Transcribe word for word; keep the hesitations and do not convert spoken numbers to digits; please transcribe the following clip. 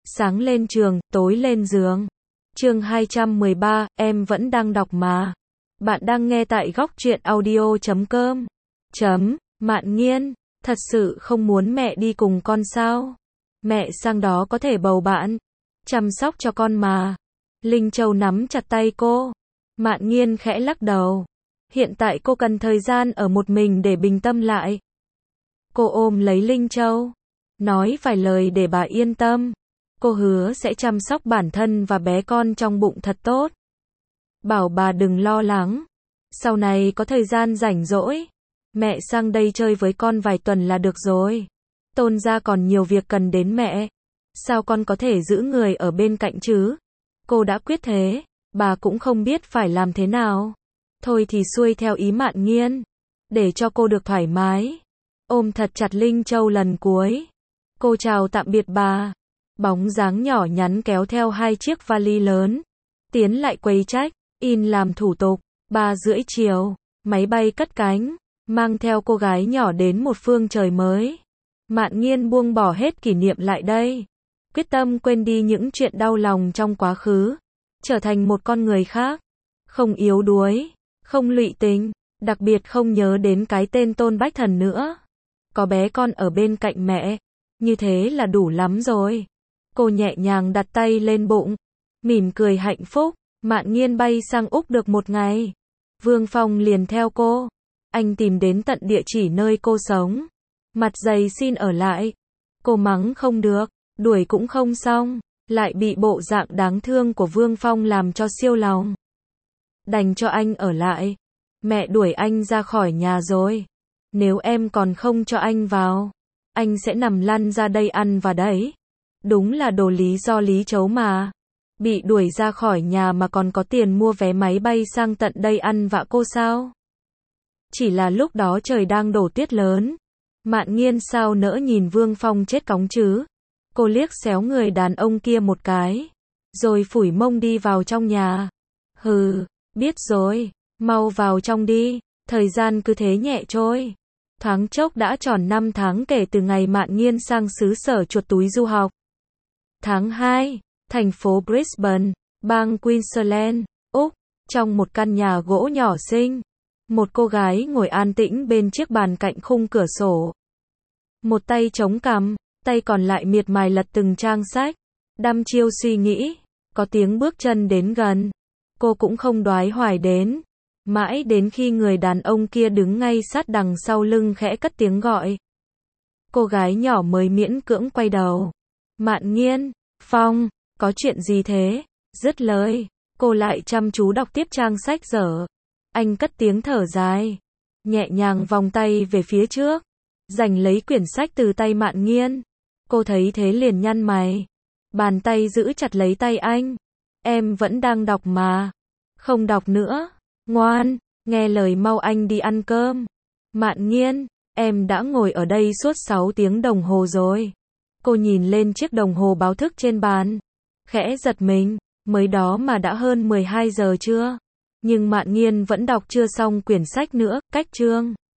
Sáng lên trường, tối lên giường. Chương hai trăm mười ba, em vẫn đang đọc mà. Bạn đang nghe tại góc truyện audio chấm com. Chấm, Mạn Nghiên, thật sự không muốn mẹ đi cùng con sao? Mẹ sang đó có thể bầu bạn, chăm sóc cho con mà. Linh Châu nắm chặt tay cô. Mạn Nghiên khẽ lắc đầu. Hiện tại cô cần thời gian ở một mình để bình tâm lại. Cô ôm lấy Linh Châu, nói vài lời để bà yên tâm. Cô hứa sẽ chăm sóc bản thân và bé con trong bụng thật tốt. Bảo bà đừng lo lắng. Sau này có thời gian rảnh rỗi, mẹ sang đây chơi với con vài tuần là được rồi. Tôn gia còn nhiều việc cần đến mẹ. Sao con có thể giữ người ở bên cạnh chứ? Cô đã quyết thế, bà cũng không biết phải làm thế nào. Thôi thì xuôi theo ý Mạn Nghiên, để cho cô được thoải mái. Ôm thật chặt Linh Châu lần cuối. Cô chào tạm biệt bà. Bóng dáng nhỏ nhắn kéo theo hai chiếc vali lớn, tiến lại quầy check in làm thủ tục. Ba rưỡi chiều, máy bay cất cánh, mang theo cô gái nhỏ đến một phương trời mới. Mạn Nghiên buông bỏ hết kỷ niệm lại đây, quyết tâm quên đi những chuyện đau lòng trong quá khứ, trở thành một con người khác, không yếu đuối, không lụy tình, đặc biệt không nhớ đến cái tên Tôn Bách Thần nữa. Có bé con ở bên cạnh mẹ, như thế là đủ lắm rồi. Cô nhẹ nhàng đặt tay lên bụng, mỉm cười hạnh phúc. Mạn Nghiên bay sang Úc được một ngày, Vương Phong liền theo cô. Anh tìm đến tận địa chỉ nơi cô sống, mặt dày xin ở lại. Cô mắng không được, đuổi cũng không xong, lại bị bộ dạng đáng thương của Vương Phong làm cho siêu lòng. Đành cho anh ở lại. Mẹ đuổi anh ra khỏi nhà rồi. Nếu em còn không cho anh vào, anh sẽ nằm lăn ra đây ăn và đấy. Đúng là đồ lý do lý chấu mà. Bị đuổi ra khỏi nhà mà còn có tiền mua vé máy bay sang tận đây ăn vạ cô sao? Chỉ là lúc đó trời đang đổ tuyết lớn. Mạn Nghiên sao nỡ nhìn Vương Phong chết cóng chứ? Cô liếc xéo người đàn ông kia một cái, rồi phủi mông đi vào trong nhà. Hừ, biết rồi, mau vào trong đi. Thời gian cứ thế nhẹ trôi. Thoáng chốc đã tròn năm tháng kể từ ngày Mạn Nghiên sang xứ sở chuột túi du học. Tháng hai, thành phố Brisbane, bang Queensland, Úc, trong một căn nhà gỗ nhỏ xinh. Một cô gái ngồi an tĩnh bên chiếc bàn cạnh khung cửa sổ. Một tay chống cằm, tay còn lại miệt mài lật từng trang sách, đăm chiêu suy nghĩ. Có tiếng bước chân đến gần. Cô cũng không đoái hoài đến. Mãi đến khi người đàn ông kia đứng ngay sát đằng sau lưng khẽ cất tiếng gọi. Cô gái nhỏ mới miễn cưỡng quay đầu. Mạn Nghiên, Phong, có chuyện gì thế? Dứt lời, cô lại chăm chú đọc tiếp trang sách dở. Anh cất tiếng thở dài, nhẹ nhàng vòng tay về phía trước, giành lấy quyển sách từ tay Mạn Nghiên. Cô thấy thế liền nhăn mày, bàn tay giữ chặt lấy tay anh. Em vẫn đang đọc mà. Không đọc nữa. Ngoan, nghe lời mau anh đi ăn cơm. Mạn Nghiên, em đã ngồi ở đây suốt sáu tiếng đồng hồ rồi. Cô nhìn lên chiếc đồng hồ báo thức trên bàn, khẽ giật mình, mới đó mà đã hơn mười hai giờ chưa? Nhưng Mạn Nghiên vẫn đọc chưa xong quyển sách nữa, cách chương